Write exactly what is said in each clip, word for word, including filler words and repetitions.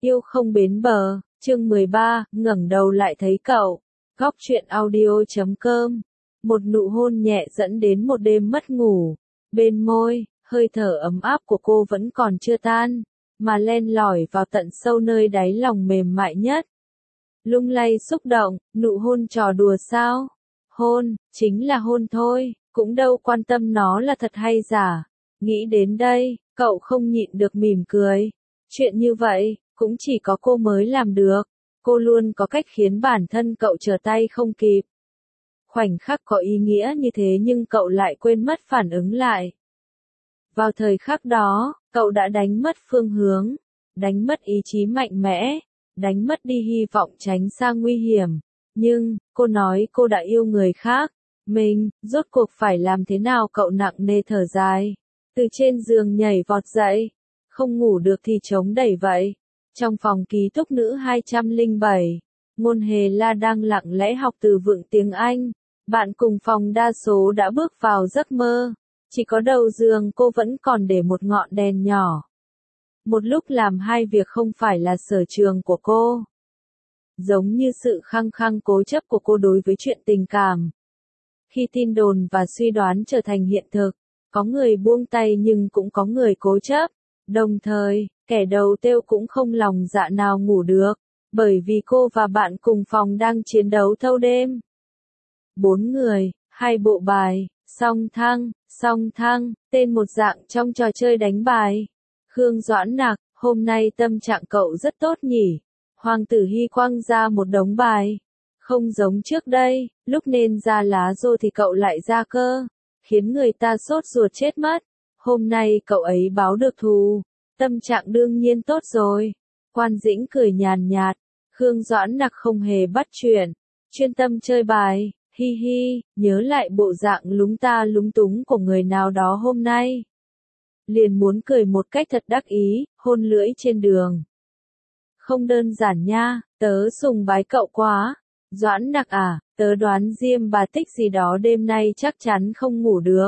Yêu không bến bờ, chương mười ba, ngẩng đầu lại thấy cậu. Góc truyện audio chấm com. Một nụ hôn nhẹ dẫn đến một đêm mất ngủ. Bên môi, hơi thở ấm áp của cô vẫn còn chưa tan, mà len lỏi vào tận sâu nơi đáy lòng mềm mại nhất. Lung lay xúc động, nụ hôn trò đùa sao? Hôn, chính là hôn thôi, cũng đâu quan tâm nó là thật hay giả. Nghĩ đến đây, cậu không nhịn được mỉm cười. Chuyện như vậy, cũng chỉ có cô mới làm được. Cô luôn có cách khiến bản thân cậu trở tay không kịp. Khoảnh khắc có ý nghĩa như thế nhưng cậu lại quên mất phản ứng lại. Vào thời khắc đó, cậu đã đánh mất phương hướng, đánh mất ý chí mạnh mẽ, đánh mất đi hy vọng tránh xa nguy hiểm. Nhưng, cô nói cô đã yêu người khác. Mình, rốt cuộc phải làm thế nào? Cậu nặng nề thở dài. Từ trên giường nhảy vọt dậy. Không ngủ được thì chống đẩy vậy. Trong phòng ký túc nữ hai trăm lẻ bảy, Ngôn Hề La đang lặng lẽ học từ vựng tiếng Anh. Bạn cùng phòng đa số đã bước vào giấc mơ. Chỉ có đầu giường cô vẫn còn để một ngọn đèn nhỏ. Một lúc làm hai việc không phải là sở trường của cô. Giống như sự khăng khăng cố chấp của cô đối với chuyện tình cảm. Khi tin đồn và suy đoán trở thành hiện thực, có người buông tay nhưng cũng có người cố chấp. Đồng thời, kẻ đầu têu cũng không lòng dạ nào ngủ được, bởi vì cô và bạn cùng phòng đang chiến đấu thâu đêm. Bốn người, hai bộ bài, song thăng, song thăng, tên một dạng trong trò chơi đánh bài. Khương Doãn Nặc, hôm nay tâm trạng cậu rất tốt nhỉ? Hoàng Tử Hy quăng ra một đống bài. Không giống trước đây, lúc nên ra lá rô thì cậu lại ra cơ, khiến người ta sốt ruột chết mất. Hôm nay cậu ấy báo được thù, tâm trạng đương nhiên tốt rồi. Quan Dĩnh cười nhàn nhạt, Khương Doãn Nặc không hề bắt chuyện, chuyên tâm chơi bài, hi hi, nhớ lại bộ dạng lúng ta lúng túng của người nào đó hôm nay. Liền muốn cười một cách thật đắc ý, hôn lưỡi trên đường. Không đơn giản nha, tớ sùng bái cậu quá. Doãn Nặc à, tớ đoán Diêm bà Tích gì đó đêm nay chắc chắn không ngủ được.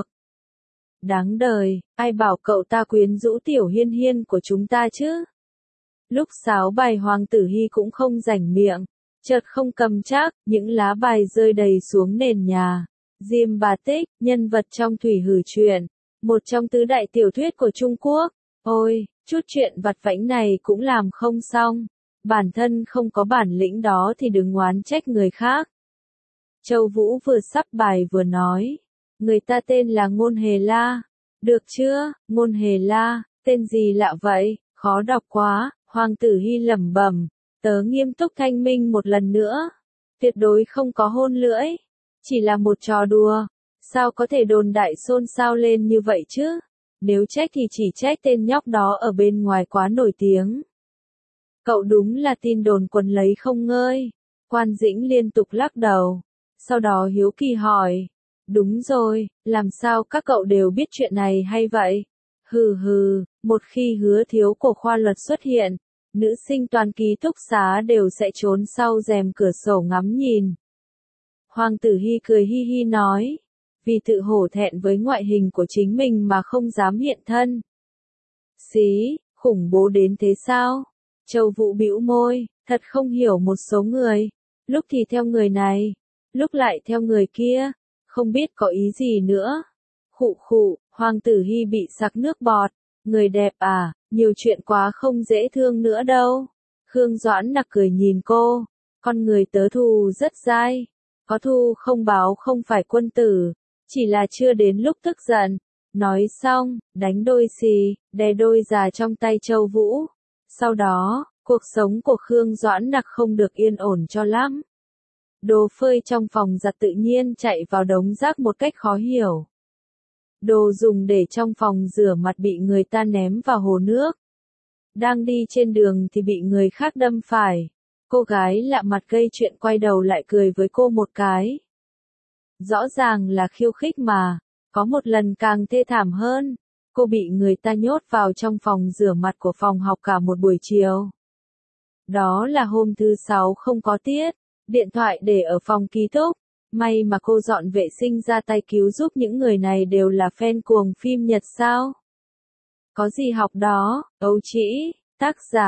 Đáng đời, ai bảo cậu ta quyến rũ Tiểu Hiên Hiên của chúng ta chứ? Lúc sáo bài Hoàng Tử Hy cũng không rảnh miệng, chợt không cầm chắc, những lá bài rơi đầy xuống nền nhà. Diêm bà Tích, nhân vật trong Thủy Hử truyện, một trong tứ đại tiểu thuyết của Trung Quốc. Ôi, chút chuyện vặt vãnh này cũng làm không xong. Bản thân không có bản lĩnh đó thì đừng oán trách người khác. Châu Vũ vừa sắp bài vừa nói. Người ta tên là Ngôn Hề La. Được chưa, Ngôn Hề La, tên gì lạ vậy, khó đọc quá. Hoàng Tử Hy lẩm bẩm. Tớ nghiêm túc thanh minh một lần nữa. Tuyệt đối không có hôn lưỡi. Chỉ là một trò đùa. Sao có thể đồn đại xôn xao lên như vậy chứ? Nếu trách thì chỉ trách tên nhóc đó ở bên ngoài quá nổi tiếng. Cậu đúng là tin đồn quần lấy không ngơi. Quan Dĩnh liên tục lắc đầu. Sau đó hiếu kỳ hỏi. Đúng rồi, làm sao các cậu đều biết chuyện này hay vậy? Hừ hừ, một khi Hứa thiếu của khoa luật xuất hiện, nữ sinh toàn ký túc xá đều sẽ trốn sau rèm cửa sổ ngắm nhìn. Hoàng Tử Hy cười hi hi nói. Vì tự hổ thẹn với ngoại hình của chính mình mà không dám hiện thân. Xí, khủng bố đến thế sao? Châu Vũ bĩu môi, thật không hiểu một số người. Lúc thì theo người này, lúc lại theo người kia, không biết có ý gì nữa. Khụ khụ, Hoàng Tử Hy bị sặc nước bọt. Người đẹp à, nhiều chuyện quá không dễ thương nữa đâu. Khương Doãn Nặc cười nhìn cô. Con người tớ thù rất dai. Có thù không báo không phải quân tử. Chỉ là chưa đến lúc tức giận. Nói xong, đánh đôi xì, đè đôi già trong tay Châu Vũ. Sau đó, cuộc sống của Khương Doãn Nặc không được yên ổn cho lắm. Đồ phơi trong phòng giặt tự nhiên chạy vào đống rác một cách khó hiểu. Đồ dùng để trong phòng rửa mặt bị người ta ném vào hồ nước. Đang đi trên đường thì bị người khác đâm phải. Cô gái lạ mặt gây chuyện quay đầu lại cười với cô một cái. Rõ ràng là khiêu khích mà. Có một lần càng thê thảm hơn. Cô bị người ta nhốt vào trong phòng rửa mặt của phòng học cả một buổi chiều. Đó là hôm thứ sáu không có tiết. Điện thoại để ở phòng ký túc. May mà cô dọn vệ sinh ra tay cứu giúp. Những người này đều là fan cuồng phim Nhật sao? Có gì học đó, ấu trĩ, tác giả,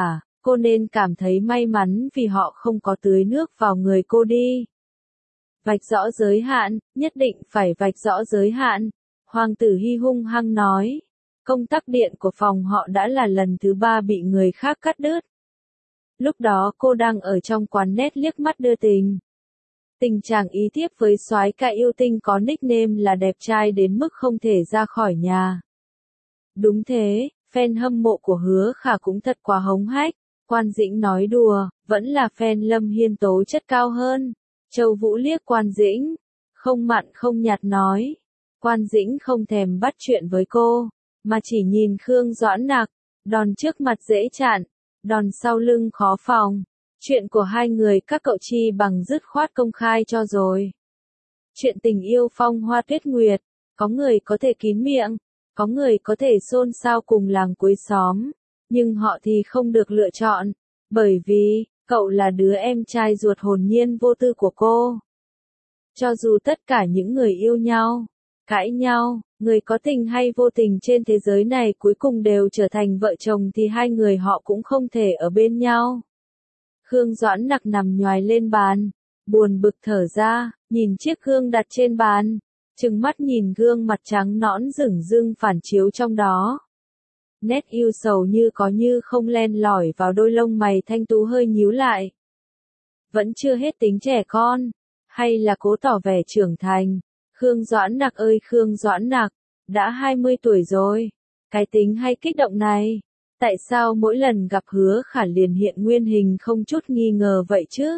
cô nên cảm thấy may mắn vì họ không có tưới nước vào người cô đi. Vạch rõ giới hạn, nhất định phải vạch rõ giới hạn. Hoàng tử Hy hung hăng nói. Công tắc điện của phòng họ đã là lần thứ ba bị người khác cắt đứt. Lúc đó cô đang ở trong quán net liếc mắt đưa tình. Tình chàng ý tiếp với soái ca yêu tinh có nickname là đẹp trai đến mức không thể ra khỏi nhà. Đúng thế, fan hâm mộ của Hứa Khả cũng thật quá hống hách. Quan Dĩnh nói đùa, vẫn là fan Lâm Hiên tố chất cao hơn. Châu Vũ liếc Quan Dĩnh, không mặn không nhạt nói. Quan Dĩnh không thèm bắt chuyện với cô, mà chỉ nhìn Khương Doãn Nặc, đòn trước mặt dễ chặn, đòn sau lưng khó phòng. Chuyện của hai người các cậu chi bằng dứt khoát công khai cho rồi. Chuyện tình yêu phong hoa tuyết nguyệt, có người có thể kín miệng, có người có thể xôn xao cùng làng cuối xóm, nhưng họ thì không được lựa chọn, bởi vì, cậu là đứa em trai ruột hồn nhiên vô tư của cô. Cho dù tất cả những người yêu nhau, cãi nhau, người có tình hay vô tình trên thế giới này cuối cùng đều trở thành vợ chồng thì hai người họ cũng không thể ở bên nhau. Khương Doãn Nặc nằm nhoài lên bàn, buồn bực thở ra, nhìn chiếc gương đặt trên bàn, trừng mắt nhìn gương mặt trắng nõn rửng rưng phản chiếu trong đó. Nét yêu sầu như có như không len lỏi vào đôi lông mày thanh tú hơi nhíu lại. Vẫn chưa hết tính trẻ con, hay là cố tỏ vẻ trưởng thành. Khương Doãn Nặc ơi Khương Doãn Nặc, đã hai mươi tuổi rồi, cái tính hay kích động này, tại sao mỗi lần gặp Hứa Khả liền hiện nguyên hình không chút nghi ngờ vậy chứ?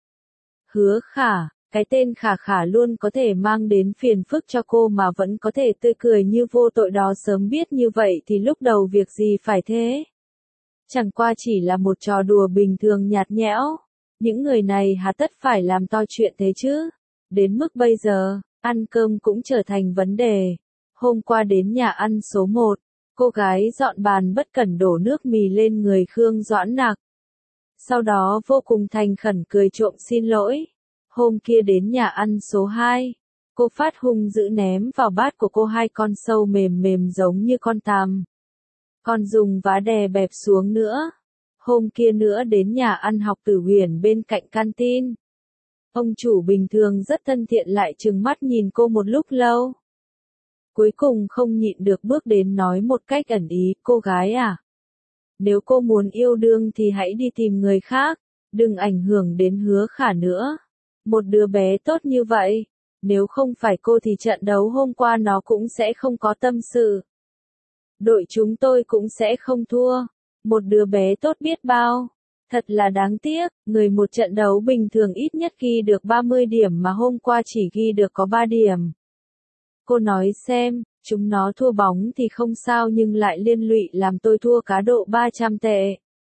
Hứa Khả, cái tên Khả Khả luôn có thể mang đến phiền phức cho cô mà vẫn có thể tươi cười như vô tội đó, sớm biết như vậy thì lúc đầu việc gì phải thế? Chẳng qua chỉ là một trò đùa bình thường nhạt nhẽo, những người này hà tất phải làm to chuyện thế chứ? Đến mức bây giờ, ăn cơm cũng trở thành vấn đề. Hôm qua đến nhà ăn số một, cô gái dọn bàn bất cẩn đổ nước mì lên người Khương Doãn Nặc. Sau đó vô cùng thành khẩn cười trộm xin lỗi. Hôm kia đến nhà ăn số hai, cô phát hung dữ ném vào bát của cô hai con sâu mềm mềm giống như con tằm. Còn dùng vá đè bẹp xuống nữa. Hôm kia nữa đến nhà ăn Học Tử Huyền bên cạnh canteen. Ông chủ bình thường rất thân thiện lại trừng mắt nhìn cô một lúc lâu. Cuối cùng không nhịn được bước đến nói một cách ẩn ý, cô gái à? Nếu cô muốn yêu đương thì hãy đi tìm người khác, đừng ảnh hưởng đến Hứa Khả nữa. Một đứa bé tốt như vậy, nếu không phải cô thì trận đấu hôm qua nó cũng sẽ không có tâm sự. Đội chúng tôi cũng sẽ không thua. Một đứa bé tốt biết bao. Thật là đáng tiếc, người một trận đấu bình thường ít nhất ghi được ba mươi điểm mà hôm qua chỉ ghi được có ba điểm. Cô nói xem, chúng nó thua bóng thì không sao nhưng lại liên lụy làm tôi thua cá độ ba trăm tệ.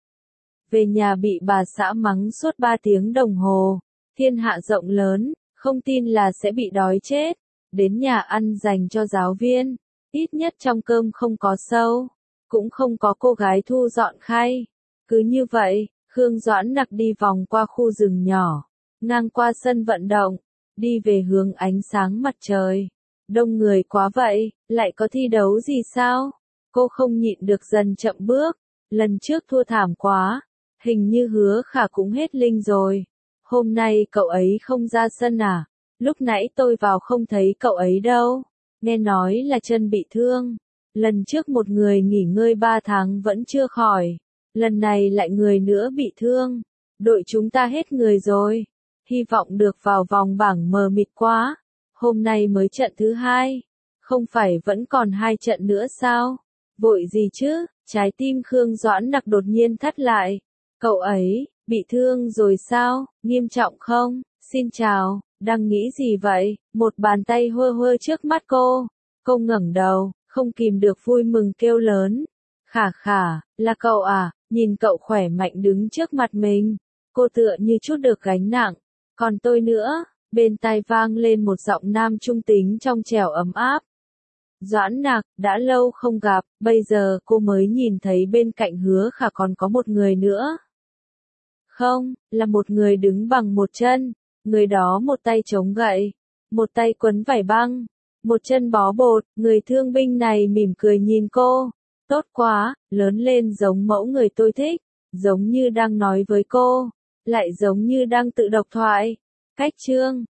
Về nhà bị bà xã mắng suốt ba tiếng đồng hồ. Thiên hạ rộng lớn, không tin là sẽ bị đói chết. Đến nhà ăn dành cho giáo viên, ít nhất trong cơm không có sâu, cũng không có cô gái thu dọn khay. Cứ như vậy, Khương Doãn Nặc đi vòng qua khu rừng nhỏ, ngang qua sân vận động, đi về hướng ánh sáng mặt trời. Đông người quá vậy, lại có thi đấu gì sao? Cô không nhịn được dần chậm bước, lần trước thua thảm quá, hình như Hứa Khả cũng hết linh rồi. Hôm nay cậu ấy không ra sân à? Lúc nãy tôi vào không thấy cậu ấy đâu. Nghe nói là chân bị thương. Lần trước một người nghỉ ngơi ba tháng vẫn chưa khỏi. Lần này lại người nữa bị thương. Đội chúng ta hết người rồi. Hy vọng được vào vòng bảng mờ mịt quá. Hôm nay mới trận thứ hai. Không phải vẫn còn hai trận nữa sao? Vội gì chứ? Trái tim Khương Doãn Nặc đột nhiên thắt lại. Cậu ấy, bị thương rồi sao? Nghiêm trọng không? Xin chào, đang nghĩ gì vậy? Một bàn tay hơ hơ trước mắt cô. Cô ngẩng đầu, không kìm được vui mừng kêu lớn. Khả Khả, là cậu à? Nhìn cậu khỏe mạnh đứng trước mặt mình. Cô tựa như chút được gánh nặng. Còn tôi nữa, bên tai vang lên một giọng nam trung tính trong trẻo ấm áp. Doãn Nặc, đã lâu không gặp, bây giờ cô mới nhìn thấy bên cạnh Hứa Khả còn có một người nữa. Không, là một người đứng bằng một chân, người đó một tay chống gậy, một tay quấn vải băng, một chân bó bột, người thương binh này mỉm cười nhìn cô. Tốt quá, lớn lên giống mẫu người tôi thích. giống như đang nói với cô, lại giống như đang tự độc thoại. Cách chương